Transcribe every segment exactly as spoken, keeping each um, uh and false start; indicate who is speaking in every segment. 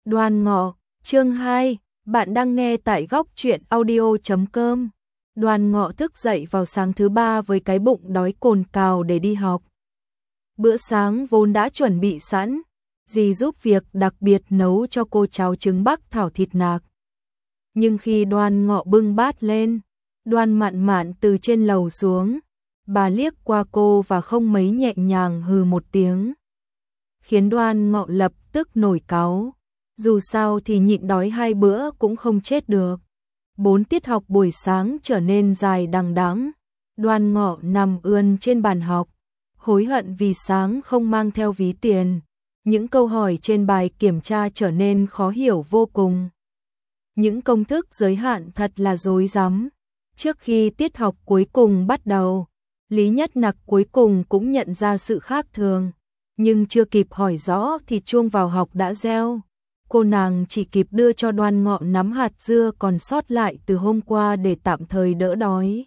Speaker 1: Đoan Ngọ, chương hai, bạn đang nghe tại góc truyện audio chấm com. Đoan Ngọ thức dậy vào sáng thứ ba với cái bụng đói cồn cào để đi học. Bữa sáng vốn đã chuẩn bị sẵn, dì giúp việc đặc biệt nấu cho cô cháo trứng bắc thảo thịt nạc. Nhưng khi Đoan Ngọ bưng bát lên, Đoan Mạn Mạn từ trên lầu xuống, bà liếc qua cô và không mấy nhẹ nhàng hừ một tiếng, khiến Đoan Ngọ lập tức nổi cáu. Dù sao thì nhịn đói hai bữa cũng không chết được. Bốn tiết học buổi sáng trở nên dài đằng đẵng. Đoan Ngọ nằm ươn trên bàn học, hối hận vì sáng không mang theo ví tiền. Những câu hỏi trên bài kiểm tra trở nên khó hiểu vô cùng. Những công thức giới hạn thật là rối rắm. Trước khi tiết học cuối cùng bắt đầu, Lý Nhất Nặc cuối cùng cũng nhận ra sự khác thường, nhưng chưa kịp hỏi rõ thì chuông vào học đã reo. Cô nàng chỉ kịp đưa cho Đoan Ngọ nắm hạt dưa còn sót lại từ hôm qua để tạm thời đỡ đói.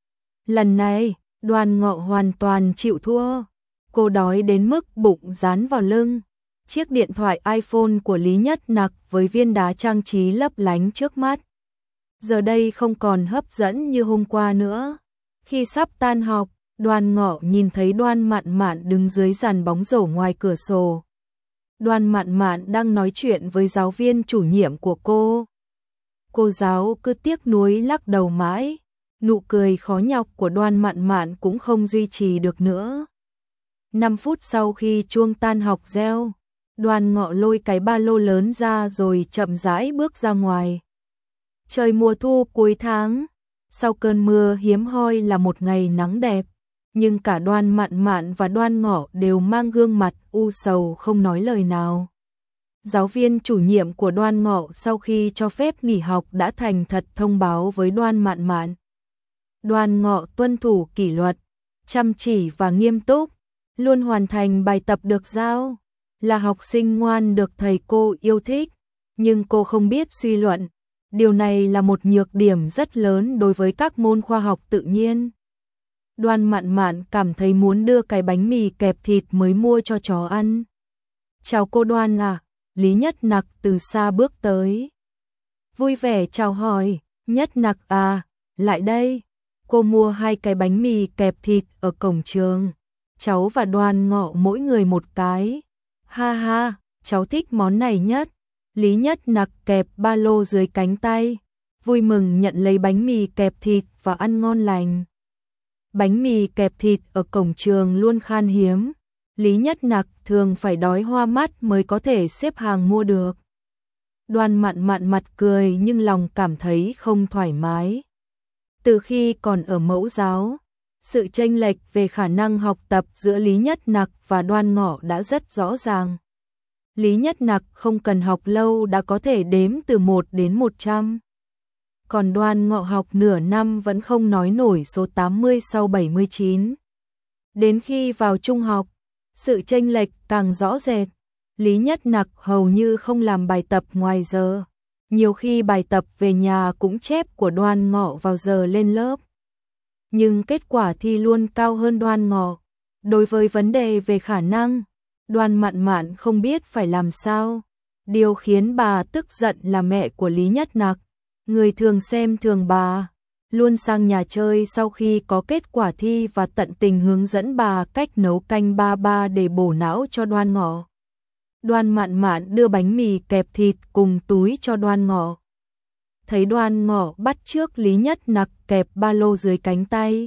Speaker 1: Lần này, Đoan Ngọ hoàn toàn chịu thua. Cô đói đến mức bụng dán vào lưng. Chiếc điện thoại iPhone của Lý Nhất Nặc với viên đá trang trí lấp lánh trước mắt giờ đây không còn hấp dẫn như hôm qua nữa. Khi sắp tan học, Đoan Ngọ nhìn thấy Đoan Mạn Mạn đứng dưới giàn bóng rổ ngoài cửa sổ. Đoan Mạn Mạn đang nói chuyện với giáo viên chủ nhiệm của cô. Cô giáo cứ tiếc nuối lắc đầu mãi, nụ cười khó nhọc của Đoan Mạn Mạn cũng không duy trì được nữa. Năm phút sau khi chuông tan học reo, Đoan Ngọ lôi cái ba lô lớn ra rồi chậm rãi bước ra ngoài. Trời mùa thu cuối tháng, sau cơn mưa hiếm hoi là một ngày nắng đẹp, nhưng cả Đoan Mạn Mạn và Đoan Ngọ đều mang gương mặt u sầu không nói lời nào. Giáo viên chủ nhiệm của Đoan Ngọ sau khi cho phép nghỉ học đã thành thật thông báo với Đoan Mạn Mạn. Đoan Ngọ tuân thủ kỷ luật, chăm chỉ và nghiêm túc, luôn hoàn thành bài tập được giao, là học sinh ngoan được thầy cô yêu thích, nhưng cô không biết suy luận. Điều này là một nhược điểm rất lớn đối với các môn khoa học tự nhiên. Đoan Mạn Mạn cảm thấy muốn đưa cái bánh mì kẹp thịt mới mua cho chó ăn. Chào cô Đoan à, Lý Nhất Nặc từ xa bước tới. Vui vẻ chào hỏi, Nhất Nặc à, lại đây. Cô mua hai cái bánh mì kẹp thịt ở cổng trường. Cháu và Đoan Ngọ mỗi người một cái. Ha ha, cháu thích món này nhất. Lý Nhất Nặc kẹp ba lô dưới cánh tay, vui mừng nhận lấy bánh mì kẹp thịt và ăn ngon lành. Bánh mì kẹp thịt ở cổng trường luôn khan hiếm, Lý Nhất Nặc thường phải đói hoa mắt mới có thể xếp hàng mua được. Đoan Mạn Mạn mặt cười nhưng lòng cảm thấy không thoải mái. Từ khi còn ở mẫu giáo, sự chênh lệch về khả năng học tập giữa Lý Nhất Nặc và Đoan Ngọ đã rất rõ ràng. Lý Nhất Nặc không cần học lâu đã có thể đếm từ một đến một trăm. Còn Đoan Ngọ học nửa năm vẫn không nói nổi số tám mươi sau bảy mươi chín. Đến khi vào trung học, sự chênh lệch càng rõ rệt. Lý Nhất Nặc hầu như không làm bài tập ngoài giờ. Nhiều khi bài tập về nhà cũng chép của Đoan Ngọ vào giờ lên lớp. Nhưng kết quả thi luôn cao hơn Đoan Ngọ. Đối với vấn đề về khả năng, Đoan Mạn Mạn không biết phải làm sao. Điều khiến bà tức giận là mẹ của Lý Nhất Nặc, người thường xem thường bà, luôn sang nhà chơi sau khi có kết quả thi và tận tình hướng dẫn bà cách nấu canh ba ba để bổ não cho Đoan Ngọ. Đoan Mạn Mạn đưa bánh mì kẹp thịt cùng túi cho Đoan Ngọ. Thấy Đoan Ngọ bắt chước Lý Nhất Nặc kẹp ba lô dưới cánh tay,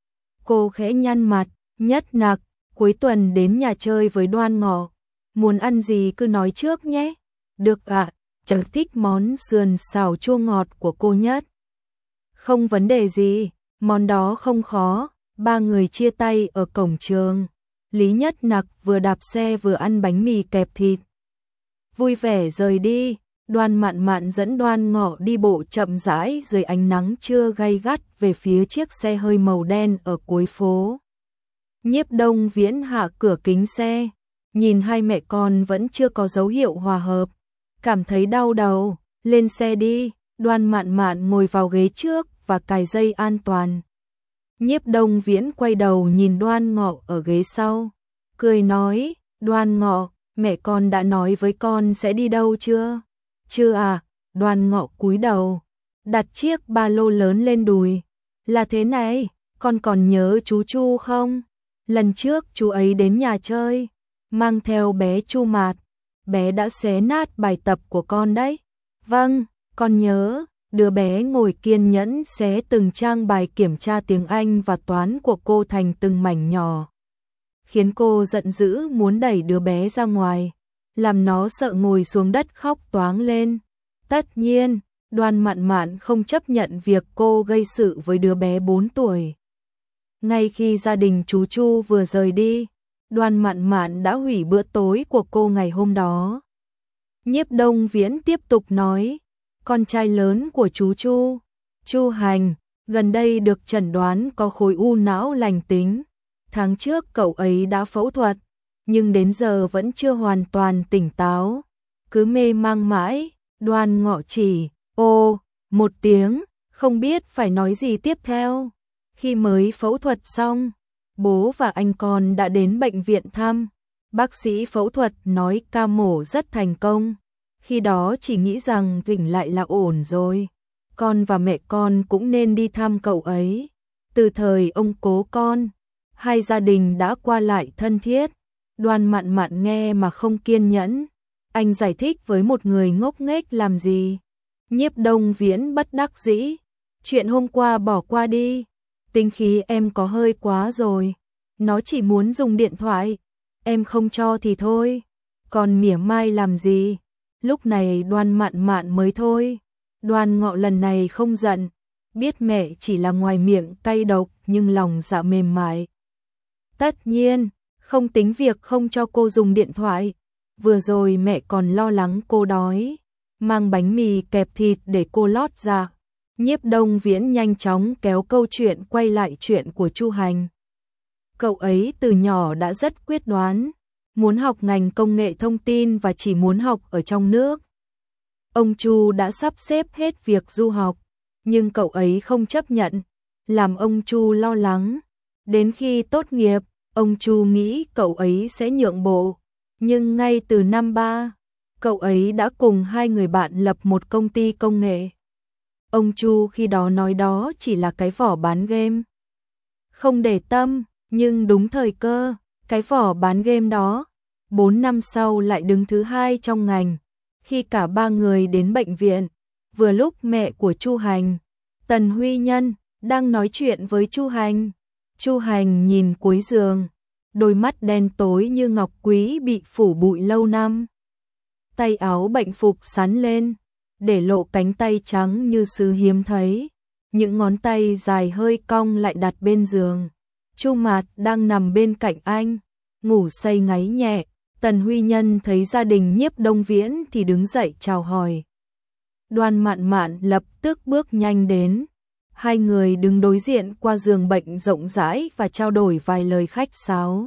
Speaker 1: cô khẽ nhăn mặt. Nhất Nặc, cuối tuần đến nhà chơi với Đoan Ngọ, muốn ăn gì cứ nói trước nhé. Được ạ, à, cháu thích món sườn xào chua ngọt của cô Nhất. Không vấn đề gì, món đó không khó. Ba người chia tay ở cổng trường. Lý Nhất Nặc vừa đạp xe vừa ăn bánh mì kẹp thịt. Vui vẻ rời đi, Đoan Mạn Mạn dẫn Đoan Ngọ đi bộ chậm rãi dưới ánh nắng trưa gay gắt về phía chiếc xe hơi màu đen ở cuối phố. Nhiếp Đông Viễn hạ cửa kính xe, nhìn hai mẹ con vẫn chưa có dấu hiệu hòa hợp, cảm thấy đau đầu. Lên xe đi. Đoan Mạn Mạn ngồi vào ghế trước và cài dây an toàn. Nhiếp Đông Viễn quay đầu nhìn Đoan Ngọ ở ghế sau, cười nói, Đoan Ngọ, Mẹ con đã nói với con sẽ đi đâu chưa? Chưa à, Đoan Ngọ cúi đầu, đặt chiếc ba lô lớn lên đùi. Là thế này, con còn nhớ chú Chu không? Lần trước chú ấy đến nhà chơi, mang theo bé Chu Mạt, bé đã xé nát bài tập của con đấy. Vâng, con nhớ. Đứa bé ngồi kiên nhẫn xé từng trang bài kiểm tra tiếng Anh và toán của cô thành từng mảnh nhỏ, khiến cô giận dữ muốn đẩy đứa bé ra ngoài, làm nó sợ ngồi xuống đất khóc toáng lên. Tất nhiên, Đoan Mạn Mạn không chấp nhận việc cô gây sự với đứa bé bốn tuổi. Ngay khi gia đình chú Chu vừa rời đi, Đoan Mạn Mạn đã hủy bữa tối của cô ngày hôm đó. Nhiếp Đông Viễn tiếp tục nói, con trai lớn của chú Chu, Chu Hành, gần đây được chẩn đoán có khối u não lành tính. Tháng trước cậu ấy đã phẫu thuật, nhưng đến giờ vẫn chưa hoàn toàn tỉnh táo, cứ mê mang mãi. Đoan Ngọ chỉ, ô, một tiếng, không biết phải nói gì tiếp theo. Khi mới phẫu thuật xong, bố và anh con đã đến bệnh viện thăm. Bác sĩ phẫu thuật nói ca mổ rất thành công. Khi đó chỉ nghĩ rằng tỉnh lại là ổn rồi. Con và mẹ con cũng nên đi thăm cậu ấy. Từ thời ông cố con, hai gia đình đã qua lại thân thiết. Đoan Mạn Mạn nghe mà không kiên nhẫn. Anh giải thích với một người ngốc nghếch làm gì? Nhiếp Đông Viễn bất đắc dĩ. Chuyện hôm qua bỏ qua đi. Tính khí em có hơi quá rồi. Nó chỉ muốn dùng điện thoại. Em không cho thì thôi. Còn mỉa mai làm gì? Lúc này Đoan Mạn Mạn mới thôi. Đoan Ngọ lần này không giận. Biết mẹ chỉ là ngoài miệng cay độc nhưng lòng dạ mềm mại. Tất nhiên, không tính việc không cho cô dùng điện thoại. Vừa rồi mẹ còn lo lắng cô đói, mang bánh mì kẹp thịt để cô lót ra. Nhiếp Đông Viễn nhanh chóng kéo câu chuyện quay lại chuyện của Chu Hành. Cậu ấy từ nhỏ đã rất quyết đoán, muốn học ngành công nghệ thông tin và chỉ muốn học ở trong nước. Ông Chu đã sắp xếp hết việc du học, nhưng cậu ấy không chấp nhận, làm ông Chu lo lắng. Đến khi tốt nghiệp, ông Chu nghĩ cậu ấy sẽ nhượng bộ, nhưng ngay từ năm ba, cậu ấy đã cùng hai người bạn lập một công ty công nghệ. Ông Chu khi đó nói đó chỉ là cái vỏ bán game. Không để tâm, nhưng đúng thời cơ, cái vỏ bán game đó, bốn năm sau lại đứng thứ hai trong ngành. Khi cả ba người đến bệnh viện, vừa lúc mẹ của Chu Hành, Tần Huy Nhân, đang nói chuyện với Chu Hành. Chu Hành nhìn cuối giường, đôi mắt đen tối như ngọc quý bị phủ bụi lâu năm. Tay áo bệnh phục xắn lên, để lộ cánh tay trắng như sứ hiếm thấy. Những ngón tay dài hơi cong lại đặt bên giường. Chu Mạt đang nằm bên cạnh anh, ngủ say ngáy nhẹ. Tần Huy Nhân thấy gia đình Nhiếp Đông Viễn thì đứng dậy chào hỏi. Đoan Mạn Mạn lập tức bước nhanh đến. Hai người đứng đối diện qua giường bệnh rộng rãi và trao đổi vài lời khách sáo.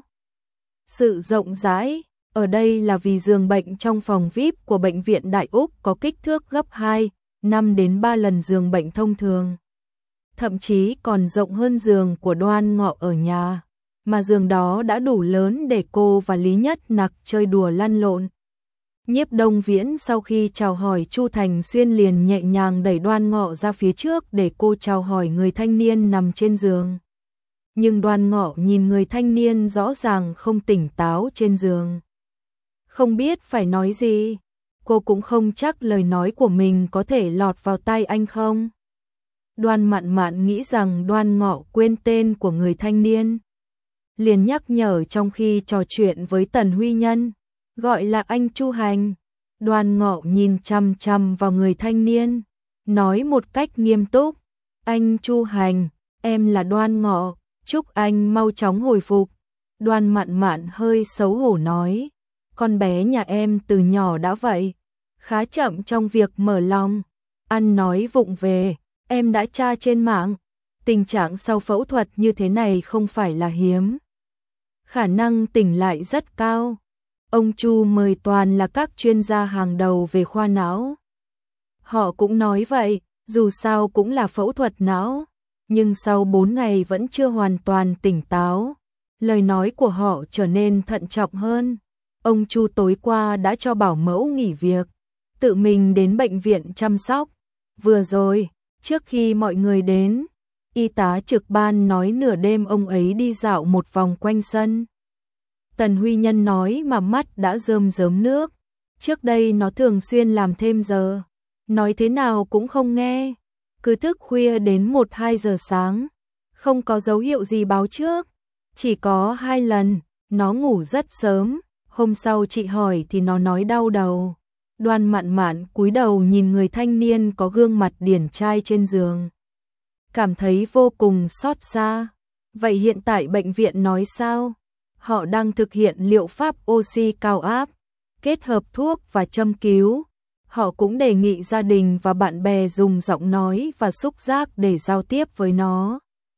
Speaker 1: Sự rộng rãi ở đây là vì giường bệnh trong phòng vi ai pi của bệnh viện Đại Úc có kích thước gấp hai, năm đến ba lần giường bệnh thông thường. Thậm chí còn rộng hơn giường của Đoan Ngọ ở nhà, mà giường đó đã đủ lớn để cô và Lý Nhất Nặc chơi đùa lăn lộn. Nhiếp Đông Viễn sau khi chào hỏi Chu Thành Xuyên liền nhẹ nhàng đẩy Đoan Ngọ ra phía trước để cô chào hỏi người thanh niên nằm trên giường. Nhưng Đoan Ngọ nhìn người thanh niên rõ ràng không tỉnh táo trên giường. Không biết phải nói gì, cô cũng không chắc lời nói của mình có thể lọt vào tai anh không. Đoan Mạn Mạn nghĩ rằng Đoan Ngọ quên tên của người thanh niên, liền nhắc nhở trong khi trò chuyện với Tần Huy Nhân, gọi là anh Chu Hành. Đoan Ngọ nhìn chăm chăm vào người thanh niên, nói một cách nghiêm túc, anh Chu Hành, em là Đoan Ngọ, chúc anh mau chóng hồi phục. Đoan Mạn Mạn hơi xấu hổ nói, con bé nhà em từ nhỏ đã vậy, khá chậm trong việc mở lòng, ăn nói vụng về. Em đã tra trên mạng, tình trạng sau phẫu thuật như thế này không phải là hiếm. Khả năng tỉnh lại rất cao. Ông Chu mời toàn là các chuyên gia hàng đầu về khoa não. Họ cũng nói vậy, dù sao cũng là phẫu thuật não, nhưng sau bốn ngày vẫn chưa hoàn toàn tỉnh táo. Lời nói của họ trở nên thận trọng hơn. Ông Chu tối qua đã cho bảo mẫu nghỉ việc, tự mình đến bệnh viện chăm sóc. Vừa rồi, trước khi mọi người đến, y tá trực ban nói nửa đêm ông ấy đi dạo một vòng quanh sân. Tần Huy Nhân nói mà mắt đã rơm rớm nước. Trước đây nó thường xuyên làm thêm giờ, nói thế nào cũng không nghe, cứ thức khuya đến một hai giờ sáng, không có dấu hiệu gì báo trước. Chỉ có hai lần, nó ngủ rất sớm, hôm sau chị hỏi thì nó nói đau đầu. Đoan Mạn Mạn cúi đầu nhìn người thanh niên có gương mặt điển trai trên giường, cảm thấy vô cùng xót xa. Vậy hiện tại bệnh viện nói sao? Họ đang thực hiện liệu pháp oxy cao áp, kết hợp thuốc và châm cứu. Họ cũng đề nghị gia đình và bạn bè dùng giọng nói và xúc giác để giao tiếp với nó.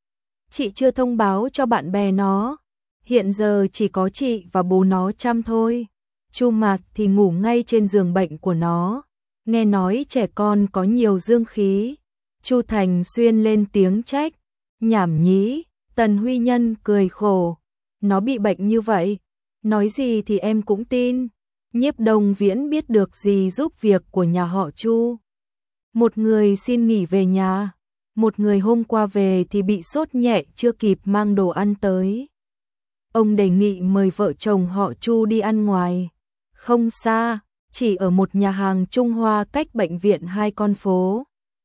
Speaker 1: Chị chưa thông báo cho bạn bè nó. Hiện giờ chỉ có chị và bố nó chăm thôi. Chu Mạt thì ngủ ngay trên giường bệnh của nó. Nghe nói trẻ con có nhiều dương khí. Chu Thành Xuyên lên tiếng trách. Nhảm nhí. Tần Huy Nhân cười khổ. Nó bị bệnh như vậy, nói gì thì em cũng tin. Nhiếp Đông Viễn biết được gì giúp việc của nhà họ Chu. Một người xin nghỉ về nhà, một người hôm qua về thì bị sốt nhẹ chưa kịp mang đồ ăn tới. Ông đề nghị mời vợ chồng họ Chu đi ăn ngoài. Không xa, chỉ ở một nhà hàng Trung Hoa cách bệnh viện hai con phố.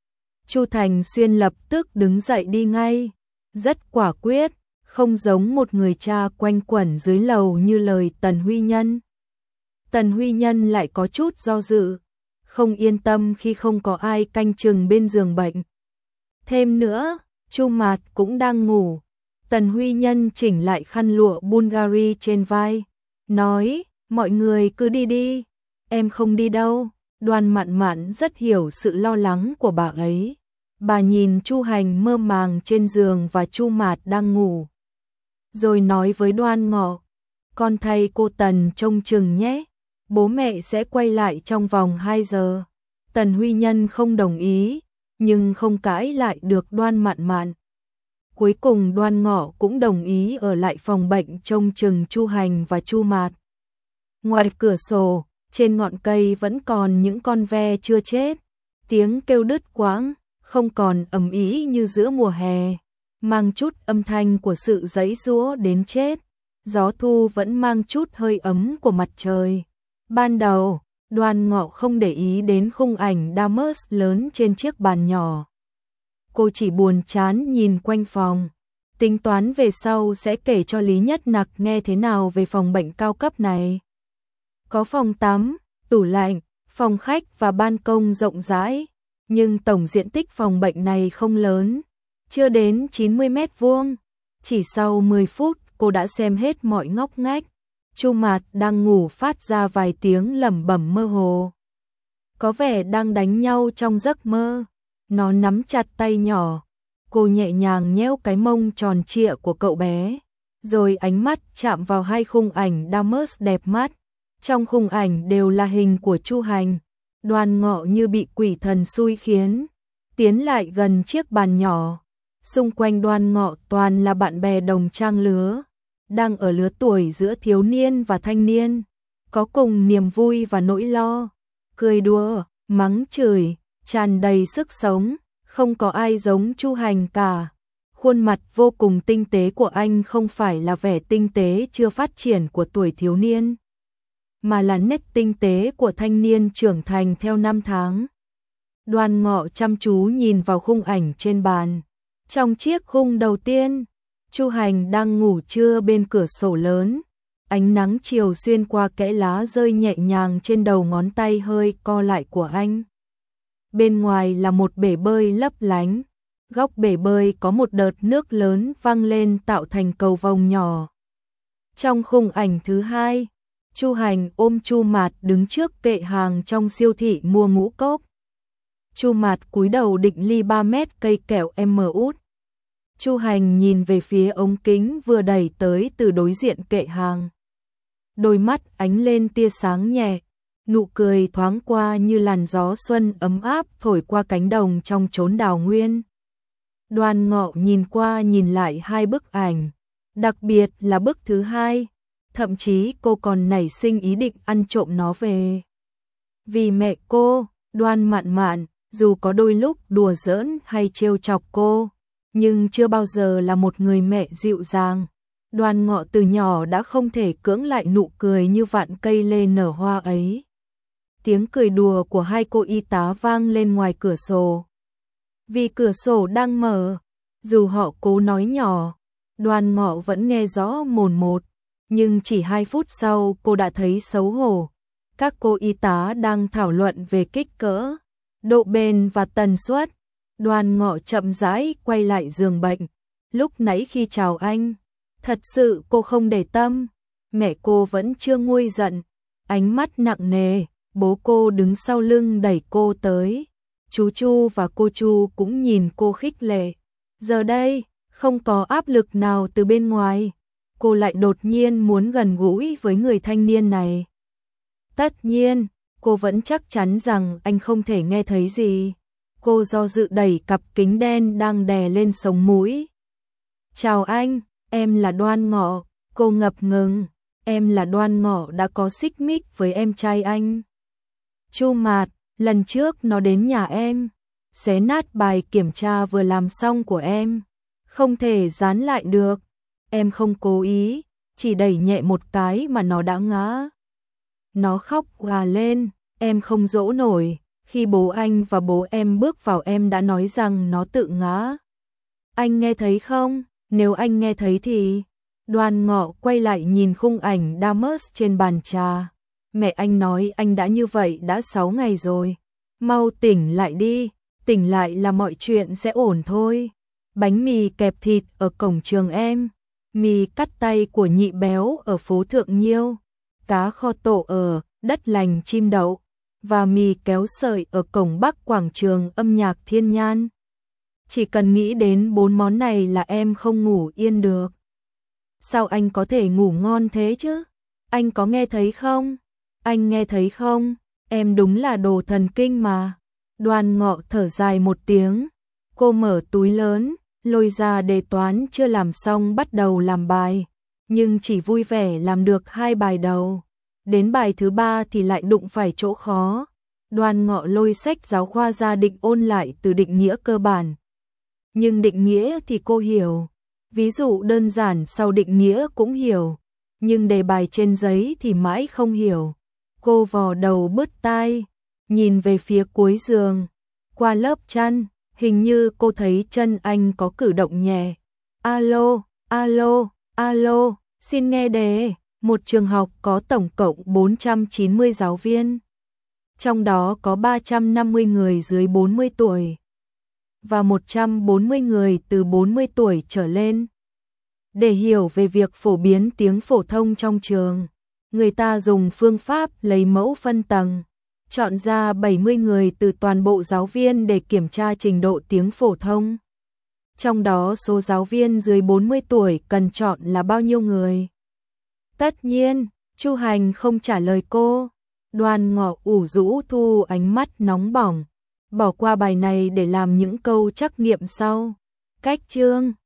Speaker 1: Chu Thành Xuyên lập tức đứng dậy đi ngay, rất quả quyết, không giống một người cha quanh quẩn dưới lầu như lời Tần Huy Nhân. Tần Huy Nhân lại có chút do dự, không yên tâm khi không có ai canh chừng bên giường bệnh. Thêm nữa, Chu Mạt cũng đang ngủ. Tần Huy Nhân chỉnh lại khăn lụa Bulgari trên vai, nói, mọi người cứ đi đi, em không đi đâu. Đoan Mạn Mạn rất hiểu sự lo lắng của bà ấy. Bà nhìn Chu Hành mơ màng trên giường và Chu Mạt đang ngủ, rồi nói với Đoan Ngọ, con thay cô Tần trông chừng nhé, bố mẹ sẽ quay lại trong vòng hai giờ. Tần Huy Nhân không đồng ý, nhưng không cãi lại được Đoan Mạn Mạn. Cuối cùng Đoan Ngọ cũng đồng ý ở lại phòng bệnh trông chừng Chu Hành và Chu Mạt. Ngoài cửa sổ, trên ngọn cây vẫn còn những con ve chưa chết, tiếng kêu đứt quãng, không còn ầm ĩ như giữa mùa hè, mang chút âm thanh của sự giãy giụa đến chết. Gió thu vẫn mang chút hơi ấm của mặt trời. Ban đầu, Đoan Ngọ không để ý đến khung ảnh Damus lớn trên chiếc bàn nhỏ. Cô chỉ buồn chán nhìn quanh phòng, tính toán về sau sẽ kể cho Lý Nhất Nặc nghe thế nào về phòng bệnh cao cấp này. Có phòng tắm, tủ lạnh, phòng khách và ban công rộng rãi, nhưng tổng diện tích phòng bệnh này không lớn, chưa đến chín mươi mét vuông. Chỉ sau mười phút, cô đã xem hết mọi ngóc ngách. Chu Mạt đang ngủ phát ra vài tiếng lẩm bẩm mơ hồ, có vẻ đang đánh nhau trong giấc mơ. Nó nắm chặt tay nhỏ, cô nhẹ nhàng nhéo cái mông tròn trịa của cậu bé, rồi ánh mắt chạm vào hai khung ảnh Damus đẹp mắt. Trong khung ảnh đều là hình của Chu Hành. Đoan Ngọ như bị quỷ thần xui khiến, tiến lại gần chiếc bàn nhỏ. Xung quanh Đoan Ngọ toàn là bạn bè đồng trang lứa, đang ở lứa tuổi giữa thiếu niên và thanh niên, có cùng niềm vui và nỗi lo, cười đùa, mắng chửi, tràn đầy sức sống. Không có ai giống Chu Hành cả. Khuôn mặt vô cùng tinh tế của anh không phải là vẻ tinh tế chưa phát triển của tuổi thiếu niên, mà là nét tinh tế của thanh niên trưởng thành theo năm tháng. Đoan Ngọ chăm chú nhìn vào khung ảnh trên bàn. Trong chiếc khung đầu tiên, Chu Hành đang ngủ trưa bên cửa sổ lớn. Ánh nắng chiều xuyên qua kẽ lá rơi nhẹ nhàng trên đầu ngón tay hơi co lại của anh. Bên ngoài là một bể bơi lấp lánh. Góc bể bơi có một đợt nước lớn văng lên tạo thành cầu vồng nhỏ. Trong khung ảnh thứ hai, Chu Hành ôm Chu Mạt đứng trước kệ hàng trong siêu thị mua ngũ cốc. Chu Mạt cúi đầu định ly ba mét cây kẹo em út. Chu Hành nhìn về phía ống kính vừa đẩy tới từ đối diện kệ hàng. Đôi mắt ánh lên tia sáng nhẹ, nụ cười thoáng qua như làn gió xuân ấm áp thổi qua cánh đồng trong chốn đào nguyên. Đoan Ngọ nhìn qua nhìn lại hai bức ảnh, đặc biệt là bức thứ hai. thậm chí cô còn nảy sinh ý định ăn trộm nó về. Vì mẹ cô, Đoan Mạn Mạn, dù có đôi lúc đùa giỡn hay trêu chọc cô, nhưng chưa bao giờ là một người mẹ dịu dàng. Đoan Ngọ từ nhỏ đã không thể cưỡng lại nụ cười như vạn cây lê nở hoa ấy. Tiếng cười đùa của hai cô y tá vang lên ngoài cửa sổ. Vì cửa sổ đang mở, dù họ cố nói nhỏ, Đoan Ngọ vẫn nghe rõ mồn một, nhưng chỉ hai phút sau cô đã thấy xấu hổ. Các cô y tá đang thảo luận về kích cỡ, độ bền và tần suất. Đoan Ngọ chậm rãi quay lại giường bệnh. Lúc nãy khi chào anh, thật sự cô không để tâm. Mẹ cô vẫn chưa nguôi giận, ánh mắt nặng nề. Bố cô đứng sau lưng đẩy cô tới. Chú Chu và cô Chu cũng nhìn cô khích lệ. Giờ đây, không có áp lực nào từ bên ngoài. Cô lại đột nhiên muốn gần gũi với người thanh niên này. Tất nhiên, cô vẫn chắc chắn rằng anh không thể nghe thấy gì. Cô do dự đẩy cặp kính đen đang đè lên sống mũi. Chào anh, em là Đoan Ngọ. Cô ngập ngừng. Em là Đoan Ngọ đã có xích mích với em trai anh. Chu Mạt, lần trước nó đến nhà em, xé nát bài kiểm tra vừa làm xong của em. Không thể dán lại được. Em không cố ý, chỉ đẩy nhẹ một cái mà nó đã ngã. Nó khóc òa lên, em không dỗ nổi. Khi bố anh và bố em bước vào em đã nói rằng nó tự ngã. Anh nghe thấy không? Nếu anh nghe thấy thì... Đoan Ngọ quay lại nhìn khung ảnh Damus trên bàn trà. Mẹ anh nói anh đã như vậy đã sáu ngày rồi. Mau tỉnh lại đi, tỉnh lại là mọi chuyện sẽ ổn thôi. Bánh mì kẹp thịt ở cổng trường em, mì cắt tay của Nhị Béo ở phố Thượng Nhiêu, cá kho tộ ở Đất Lành Chim Đậu, và mì kéo sợi ở cổng Bắc quảng trường âm nhạc Thiên Nhan. Chỉ cần nghĩ đến bốn món này là em không ngủ yên được. Sao anh có thể ngủ ngon thế chứ? Anh có nghe thấy không? Anh nghe thấy không? Em đúng là đồ thần kinh mà. Đoan Ngọ thở dài một tiếng. Cô mở túi lớn, lôi ra đề toán chưa làm xong bắt đầu làm bài. Nhưng chỉ vui vẻ làm được hai bài đầu. Đến bài thứ ba thì lại đụng phải chỗ khó. Đoan Ngọ lôi sách giáo khoa ra định ôn lại từ định nghĩa cơ bản. Nhưng định nghĩa thì cô hiểu. Ví dụ đơn giản sau định nghĩa cũng hiểu. Nhưng đề bài trên giấy thì mãi không hiểu. Cô vò đầu bứt tai, nhìn về phía cuối giường. Qua lớp chăn, hình như cô thấy chân anh có cử động nhẹ. Alo, alo, alo, xin nghe đề. Một trường học có tổng cộng bốn trăm chín mươi giáo viên. Trong đó có ba trăm năm mươi người dưới bốn mươi tuổi. Và một trăm bốn mươi người từ bốn mươi tuổi trở lên. Để hiểu về việc phổ biến tiếng phổ thông trong trường, người ta dùng phương pháp lấy mẫu phân tầng, chọn ra bảy mươi người từ toàn bộ giáo viên để kiểm tra trình độ tiếng phổ thông. Trong đó số giáo viên dưới bốn mươi tuổi cần chọn là bao nhiêu người? Tất nhiên, Chu Hành không trả lời cô. Đoan Ngọ ủ rũ thu ánh mắt nóng bỏng, bỏ qua bài này để làm những câu trắc nghiệm sau. Cách chương